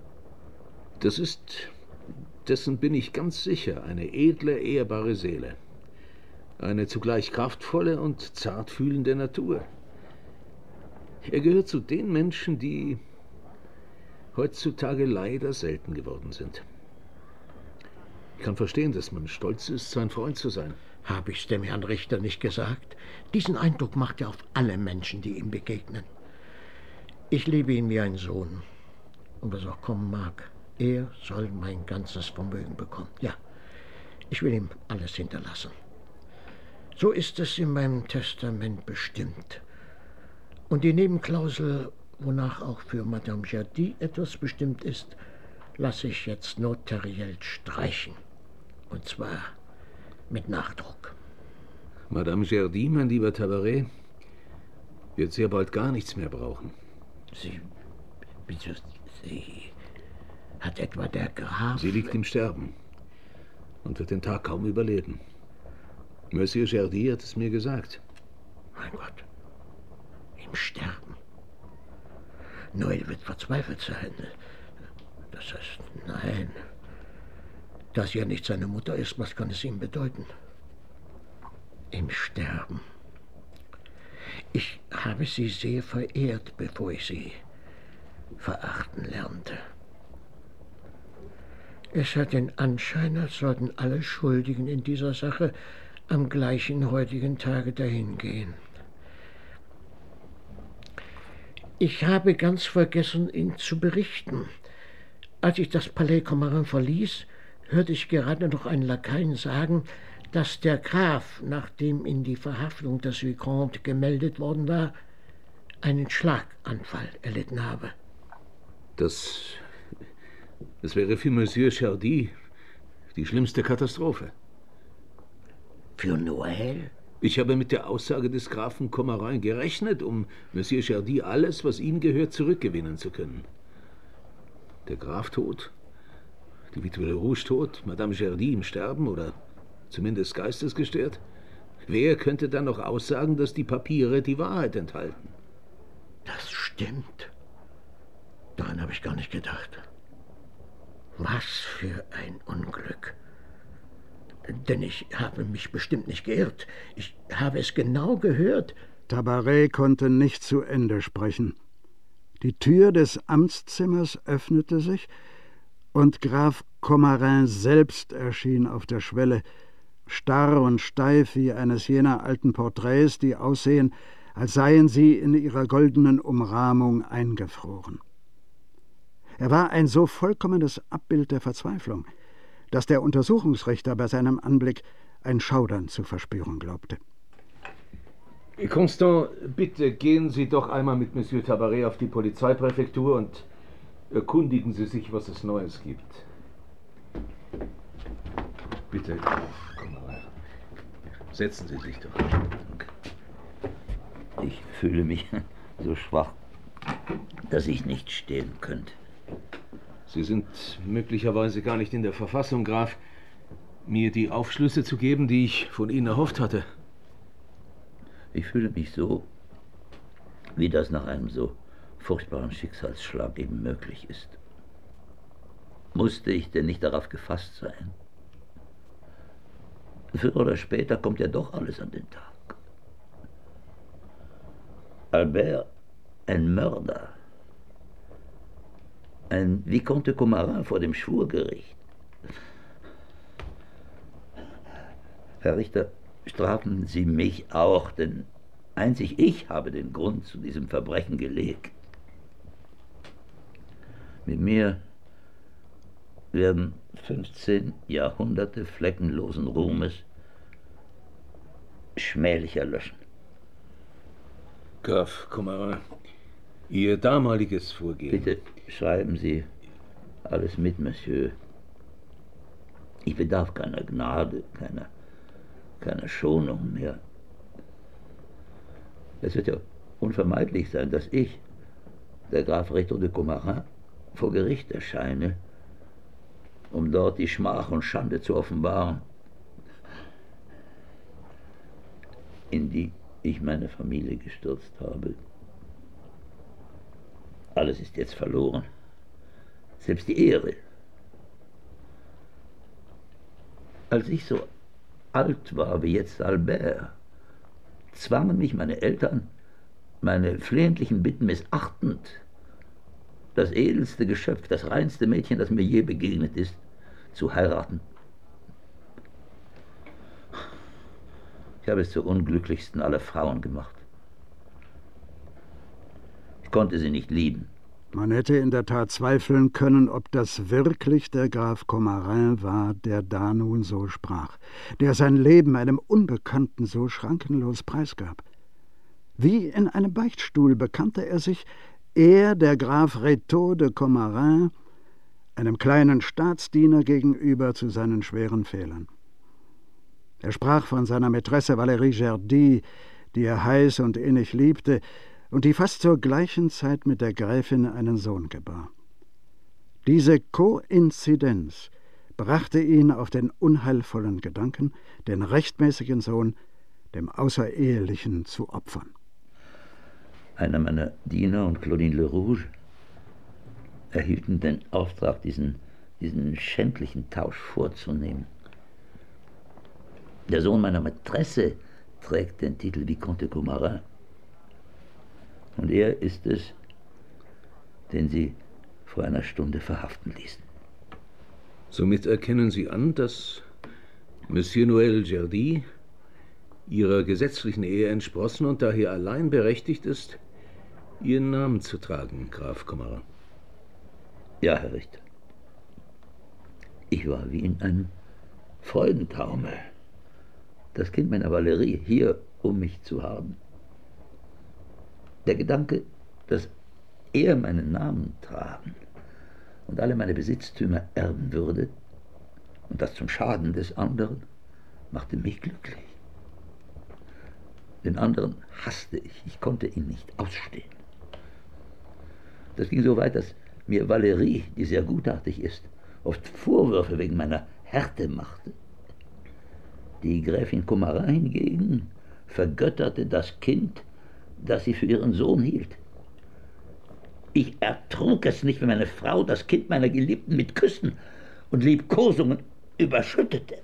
Dessen bin ich ganz sicher, eine edle, ehrbare Seele. Eine zugleich kraftvolle und zartfühlende Natur. Er gehört zu den Menschen, die heutzutage leider selten geworden sind. Ich kann verstehen, dass man stolz ist, sein Freund zu sein. Habe ich's dem Herrn Richter nicht gesagt? Diesen Eindruck macht er auf alle Menschen, die ihm begegnen. Ich liebe ihn wie ein Sohn. Und was auch kommen mag, er soll mein ganzes Vermögen bekommen. Ja, ich will ihm alles hinterlassen. So ist es in meinem Testament bestimmt. Und die Nebenklausel, wonach auch für Madame Jardy etwas bestimmt ist, lasse ich jetzt notariell streichen. Und zwar mit Nachdruck. Madame Jardy, mein lieber Tabaret, wird sehr bald gar nichts mehr brauchen. Sie hat etwa der Graf... Sie liegt im Sterben und wird den Tag kaum überleben. Monsieur Jardy hat es mir gesagt. Mein Gott, im Sterben. Noël wird verzweifelt sein. Das heißt, nein. Da sie ja nicht seine Mutter ist, was kann es ihm bedeuten? Im Sterben. Ich habe sie sehr verehrt, bevor ich sie verachten lernte. Es hat den Anschein, als sollten alle Schuldigen in dieser Sache am gleichen heutigen Tage dahingehen. Ich habe ganz vergessen, Ihnen zu berichten. Als ich das Palais Comarin verließ, hörte ich gerade noch einen Lakaien sagen, dass der Graf, nachdem in die Verhaftung des Vicomte gemeldet worden war, einen Schlaganfall erlitten habe. Das wäre für Monsieur Jardy die schlimmste Katastrophe. Für Noël? Ich habe mit der Aussage des Grafen Comarin gerechnet, um Monsieur Jardy alles, was ihm gehört, zurückgewinnen zu können. Der Graf tot, die Witwe de Rouge tot, Madame Jardy im Sterben oder zumindest geistesgestört. Wer könnte dann noch aussagen, dass die Papiere die Wahrheit enthalten? Das stimmt. Daran habe ich gar nicht gedacht. Was für ein Unglück. Denn ich habe mich bestimmt nicht geirrt. Ich habe es genau gehört. Tabaret konnte nicht zu Ende sprechen. Die Tür des Amtszimmers öffnete sich und Graf Comarin selbst erschien auf der Schwelle, starr und steif wie eines jener alten Porträts, die aussehen, als seien sie in ihrer goldenen Umrahmung eingefroren. Er war ein so vollkommenes Abbild der Verzweiflung, dass der Untersuchungsrichter bei seinem Anblick ein Schaudern zu verspüren glaubte. Constant, bitte gehen Sie doch einmal mit Monsieur Tabaret auf die Polizeipräfektur und erkundigen Sie sich, was es Neues gibt. Bitte, komm mal rein. Setzen Sie sich doch. Ich fühle mich so schwach, dass ich nicht stehen könnte. Sie sind möglicherweise gar nicht in der Verfassung, Graf, mir die Aufschlüsse zu geben, die ich von Ihnen erhofft hatte. Ich fühle mich so, wie das nach einem so furchtbaren Schicksalsschlag eben möglich ist. Musste ich denn nicht darauf gefasst sein? Früher oder später kommt ja doch alles an den Tag. Albert, ein Mörder. Ein Vicomte Comarin vor dem Schwurgericht. Herr Richter, strafen Sie mich auch, denn einzig ich habe den Grund zu diesem Verbrechen gelegt. Mit mir werden 15 Jahrhunderte fleckenlosen Ruhmes schmählich erlöschen. Graf Comarin, Ihr damaliges Vorgehen... Bitte schreiben Sie alles mit, Monsieur. Ich bedarf keiner Gnade, keiner Schonung mehr. Es wird ja unvermeidlich sein, dass ich der Graf Rétaux de Comarin vor Gericht erscheine, um dort die Schmach und Schande zu offenbaren, in die ich meine Familie gestürzt habe. Alles ist jetzt verloren, selbst die Ehre. Als ich so alt war wie jetzt Albert, zwangen mich meine Eltern, meine flehentlichen Bitten missachtend, das edelste Geschöpf, das reinste Mädchen, das mir je begegnet ist, zu heiraten. Ich habe es zur unglücklichsten aller Frauen gemacht. Ich konnte sie nicht lieben. Man hätte in der Tat zweifeln können, ob das wirklich der Graf Comarin war, der da nun so sprach, der sein Leben einem Unbekannten so schrankenlos preisgab. Wie in einem Beichtstuhl bekannte er sich, er, der Graf Rétaux de Comarin, einem kleinen Staatsdiener gegenüber, zu seinen schweren Fehlern. Er sprach von seiner Mätresse Valérie Gerdy, die er heiß und innig liebte und die fast zur gleichen Zeit mit der Gräfin einen Sohn gebar. Diese Koinzidenz brachte ihn auf den unheilvollen Gedanken, den rechtmäßigen Sohn dem Außerehelichen zu opfern. Einer meiner Diener und Claudine Le Rouge erhielten den Auftrag, diesen schändlichen Tausch vorzunehmen. Der Sohn meiner Mätresse trägt den Titel Vicomte de Comarin. Und er ist es, den sie vor einer Stunde verhaften ließen. Somit erkennen Sie an, dass Monsieur Noël Gerdy Ihrer gesetzlichen Ehe entsprossen und daher allein berechtigt ist, Ihren Namen zu tragen, Graf Comarin. Ja, Herr Richter. Ich war wie in einem Freudentaumel. Das Kind meiner Valérie hier um mich zu haben. Der Gedanke, dass er meinen Namen tragen und alle meine Besitztümer erben würde, und das zum Schaden des anderen, machte mich glücklich. Den anderen hasste ich konnte ihn nicht ausstehen. Das ging so weit, dass mir Valérie, die sehr gutartig ist, oft Vorwürfe wegen meiner Härte machte. Die Gräfin Comarin hingegen vergötterte das Kind, das sie für ihren Sohn hielt. Ich ertrug es nicht, wenn meine Frau das Kind meiner Geliebten mit Küssen und Liebkosungen überschüttete.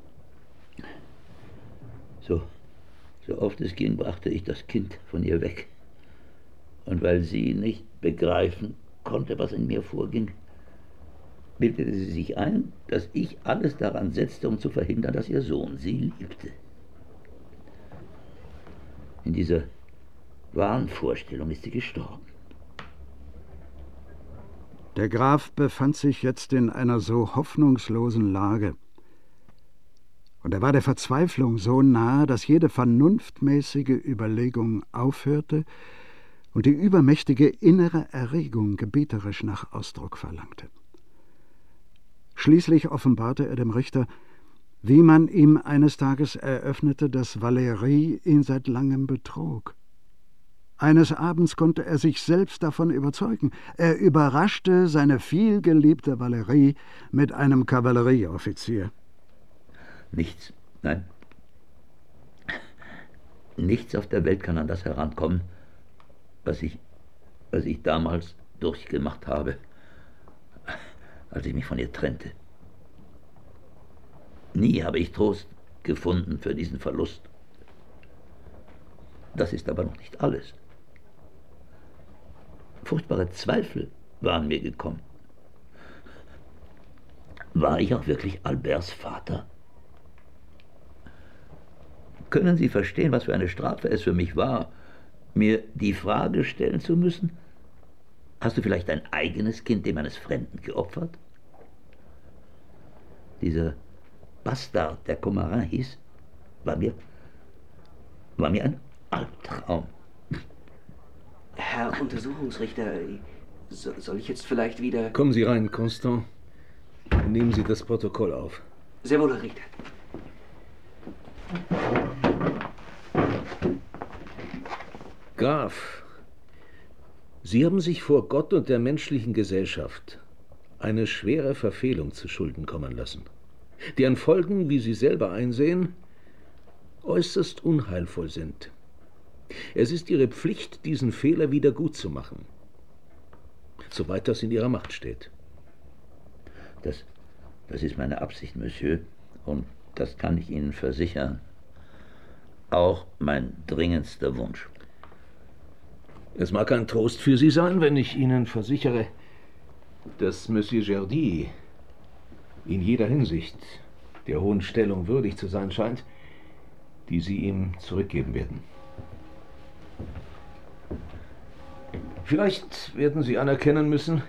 So oft es ging, brachte ich das Kind von ihr weg. Und weil sie nicht begreifen konnte, was in mir vorging, bildete sie sich ein, dass ich alles daran setzte, um zu verhindern, dass ihr Sohn sie liebte. In dieser Wahnvorstellung ist sie gestorben. Der Graf befand sich jetzt in einer so hoffnungslosen Lage, und er war der Verzweiflung so nahe, dass jede vernunftmäßige Überlegung aufhörte und die übermächtige innere Erregung gebieterisch nach Ausdruck verlangte. Schließlich offenbarte er dem Richter, wie man ihm eines Tages eröffnete, dass Valérie ihn seit langem betrog. Eines Abends konnte er sich selbst davon überzeugen. Er überraschte seine vielgeliebte Valérie mit einem Kavallerieoffizier. Nichts, nein. Nichts auf der Welt kann an das herankommen, was ich damals durchgemacht habe, als ich mich von ihr trennte. Nie habe ich Trost gefunden für diesen Verlust. Das ist aber noch nicht alles. Furchtbare Zweifel waren mir gekommen. War ich auch wirklich Alberts Vater? Können Sie verstehen, was für eine Strafe es für mich war, mir die Frage stellen zu müssen: Hast du vielleicht dein eigenes Kind dem eines Fremden geopfert? Dieser Bastard, der Comarin hieß, war mir ein Albtraum. Herr Untersuchungsrichter, soll ich jetzt vielleicht wieder... Kommen Sie rein, Constant. Nehmen Sie das Protokoll auf. Sehr wohl, Herr Richter. Graf, Sie haben sich vor Gott und der menschlichen Gesellschaft eine schwere Verfehlung zu Schulden kommen lassen, deren Folgen, wie Sie selber einsehen, äußerst unheilvoll sind. Es ist Ihre Pflicht, diesen Fehler wieder gutzumachen, soweit das in Ihrer Macht steht. Das ist meine Absicht, Monsieur, und das kann ich Ihnen versichern. Auch mein dringendster Wunsch. Es mag ein Trost für Sie sein, wenn ich Ihnen versichere, dass Monsieur Gerdy in jeder Hinsicht der hohen Stellung würdig zu sein scheint, die Sie ihm zurückgeben werden. Vielleicht werden Sie anerkennen müssen,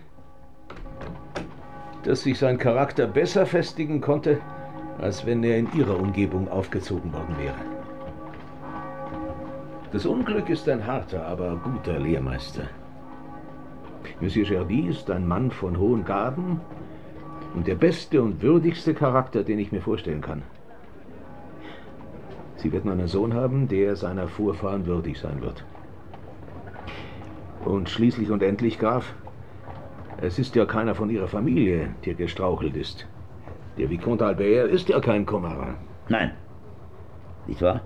dass sich sein Charakter besser festigen konnte, als wenn er in Ihrer Umgebung aufgezogen worden wäre. Das Unglück ist ein harter, aber guter Lehrmeister. Monsieur Gerdy ist ein Mann von hohen Gaben und der beste und würdigste Charakter, den ich mir vorstellen kann. Sie werden einen Sohn haben, der seiner Vorfahren würdig sein wird. Und schließlich und endlich, Graf, es ist ja keiner von Ihrer Familie, der gestrauchelt ist. Der Vicomte Albert ist ja kein Commarin. Nein, nicht wahr?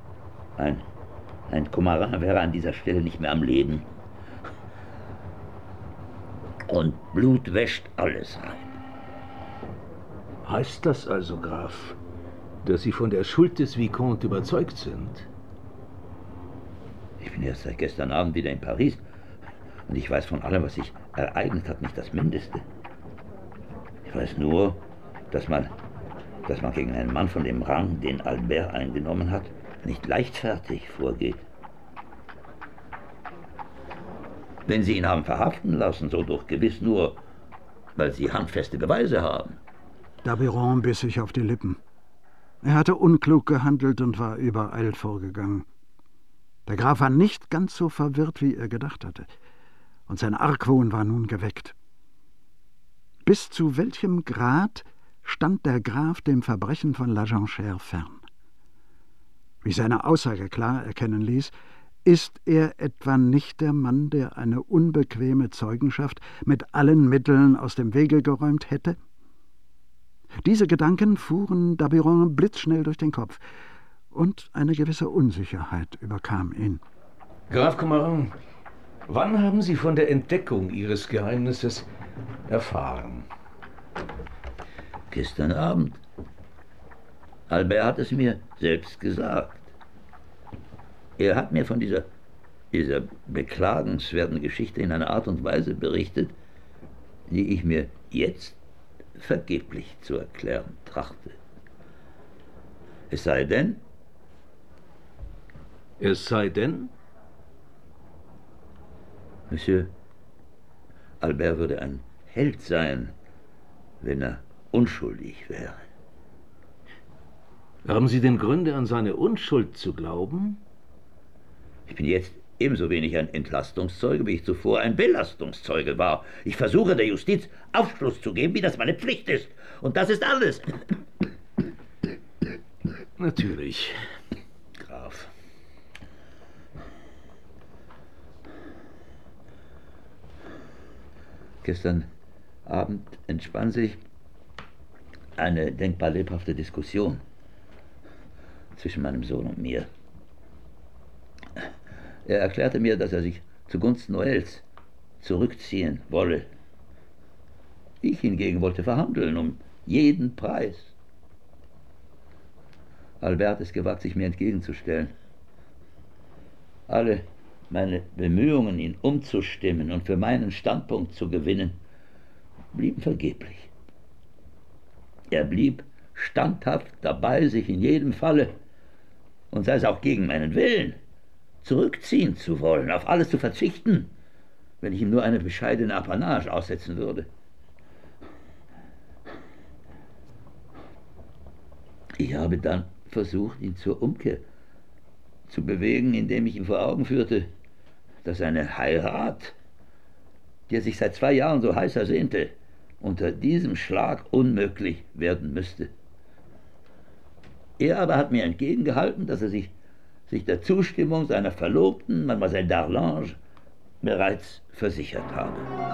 Ein Commarin wäre an dieser Stelle nicht mehr am Leben. Und Blut wäscht alles rein. Heißt das also, Graf, dass Sie von der Schuld des Vicomte überzeugt sind? Ich bin erst seit gestern Abend wieder in Paris und ich weiß von allem, was sich ereignet hat, nicht das Mindeste. Ich weiß nur, dass man gegen einen Mann von dem Rang, den Albert eingenommen hat, nicht leichtfertig vorgeht. Wenn Sie ihn haben verhaften lassen, so doch gewiss nur, weil Sie handfeste Beweise haben. Dabiron biss sich auf die Lippen. Er hatte unklug gehandelt und war übereilt vorgegangen. Der Graf war nicht ganz so verwirrt, wie er gedacht hatte, und sein Argwohn war nun geweckt. Bis zu welchem Grad stand der Graf dem Verbrechen von La Jonchère fern? Wie seine Aussage klar erkennen ließ, ist er etwa nicht der Mann, der eine unbequeme Zeugenschaft mit allen Mitteln aus dem Wege geräumt hätte? Diese Gedanken fuhren Dabiron blitzschnell durch den Kopf, und eine gewisse Unsicherheit überkam ihn. Graf Commarin, wann haben Sie von der Entdeckung Ihres Geheimnisses erfahren? Gestern Abend. Albert hat es mir selbst gesagt. Er hat mir von dieser beklagenswerten Geschichte in einer Art und Weise berichtet, die ich mir jetzt vergeblich zu erklären trachte. Es sei denn... Es sei denn? Monsieur, Albert würde ein Held sein, wenn er unschuldig wäre. Haben Sie denn Gründe, an seine Unschuld zu glauben? Ich bin jetzt ebenso wenig ein Entlastungszeuge, wie ich zuvor ein Belastungszeuge war. Ich versuche der Justiz Aufschluss zu geben, wie das meine Pflicht ist. Und das ist alles. Natürlich, Graf. Gestern Abend entspann sich eine denkbar lebhafte Diskussion zwischen meinem Sohn und mir. Er erklärte mir, dass er sich zugunsten Noëls zurückziehen wolle. Ich hingegen wollte verhandeln, um jeden Preis. Albert hat es gewagt, sich mir entgegenzustellen. Alle meine Bemühungen, ihn umzustimmen und für meinen Standpunkt zu gewinnen, blieben vergeblich. Er blieb standhaft dabei, sich in jedem Falle, und sei es auch gegen meinen Willen, zurückziehen zu wollen, auf alles zu verzichten, wenn ich ihm nur eine bescheidene Apanage aussetzen würde. Ich habe dann versucht, ihn zur Umkehr zu bewegen, indem ich ihm vor Augen führte, dass eine Heirat, die er sich seit 2 Jahren so heiß ersehnte, unter diesem Schlag unmöglich werden müsste. Er aber hat mir entgegengehalten, dass er sich der Zustimmung seiner Verlobten, Mademoiselle d'Arlange, bereits versichert habe.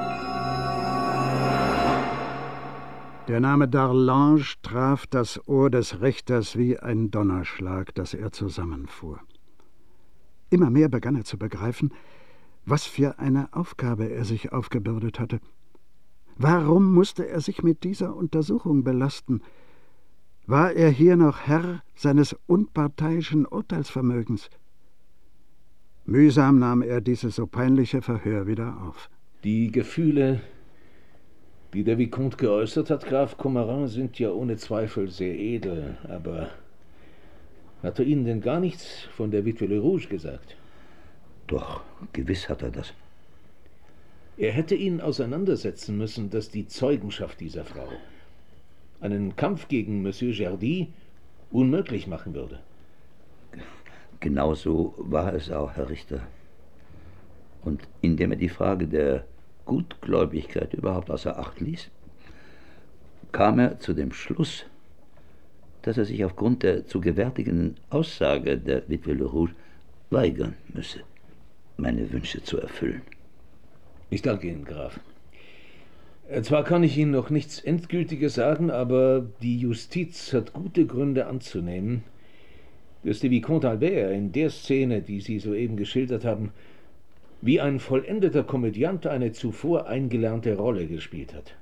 Der Name d'Arlange traf das Ohr des Richters wie ein Donnerschlag, dass er zusammenfuhr. Immer mehr begann er zu begreifen, was für eine Aufgabe er sich aufgebürdet hatte. Warum musste er sich mit dieser Untersuchung belasten? War er hier noch Herr seines unparteiischen Urteilsvermögens? Mühsam nahm er dieses so peinliche Verhör wieder auf. Die Gefühle, die der Vicomte geäußert hat, Graf Comarin, sind ja ohne Zweifel sehr edel, aber hat er Ihnen denn gar nichts von der Witwe Le Rouge gesagt? Doch, gewiss hat er das. Er hätte Ihnen auseinandersetzen müssen, dass die Zeugenschaft dieser Frau einen Kampf gegen Monsieur Jardy unmöglich machen würde. Genau so war es auch, Herr Richter. Und indem er die Frage der Gutgläubigkeit überhaupt außer Acht ließ, kam er zu dem Schluss, dass er sich aufgrund der zu gewärtigenden Aussage der Witwe Le Rouge weigern müsse, meine Wünsche zu erfüllen. Ich danke Ihnen, Graf. Zwar kann ich Ihnen noch nichts Endgültiges sagen, aber die Justiz hat gute Gründe anzunehmen, dass der Vicomte Albert in der Szene, die Sie soeben geschildert haben, wie ein vollendeter Komödiant eine zuvor eingelernte Rolle gespielt hat.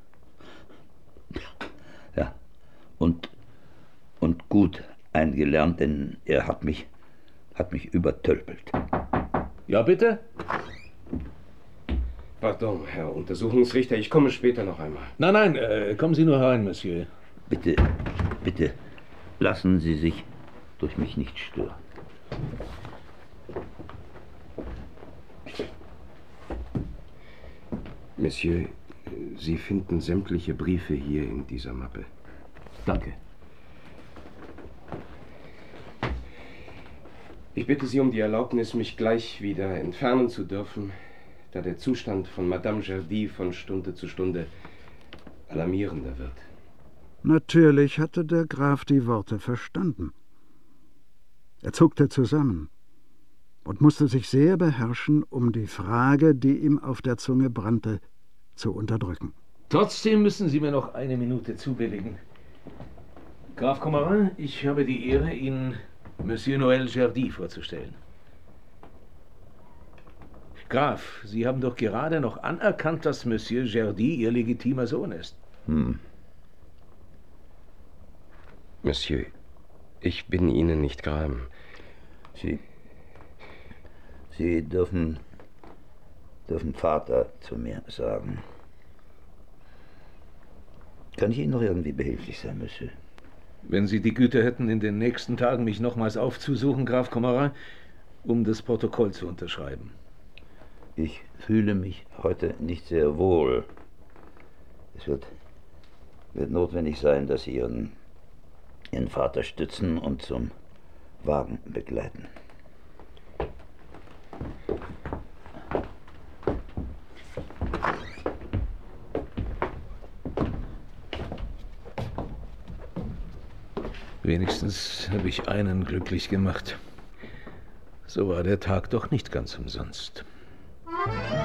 Ja, und gut eingelernt, denn er hat mich übertölpelt. Ja, bitte? Pardon, Herr Untersuchungsrichter, ich komme später noch einmal. Nein, kommen Sie nur herein, Monsieur. Bitte, lassen Sie sich durch mich nicht stören. Monsieur, Sie finden sämtliche Briefe hier in dieser Mappe. Danke. Ich bitte Sie um die Erlaubnis, mich gleich wieder entfernen zu dürfen, da der Zustand von Madame Jardy von Stunde zu Stunde alarmierender wird. Natürlich hatte der Graf die Worte verstanden. Er zuckte zusammen und musste sich sehr beherrschen, um die Frage, die ihm auf der Zunge brannte, zu unterdrücken. Trotzdem müssen Sie mir noch eine Minute zubilligen. Graf Comarin, ich habe die Ehre, Ihnen Monsieur Noël Jardy vorzustellen. Graf, Sie haben doch gerade noch anerkannt, dass Monsieur Jardy Ihr legitimer Sohn ist. Monsieur, ich bin Ihnen nicht gram. Sie dürfen Vater zu mir sagen. Kann ich Ihnen noch irgendwie behilflich sein, Monsieur? Wenn Sie die Güte hätten, in den nächsten Tagen mich nochmals aufzusuchen, Graf Comarin, um das Protokoll zu unterschreiben. Ich fühle mich heute nicht sehr wohl. Es wird notwendig sein, dass Sie Ihren Vater stützen und zum Wagen begleiten. Wenigstens habe ich einen glücklich gemacht. So war der Tag doch nicht ganz umsonst.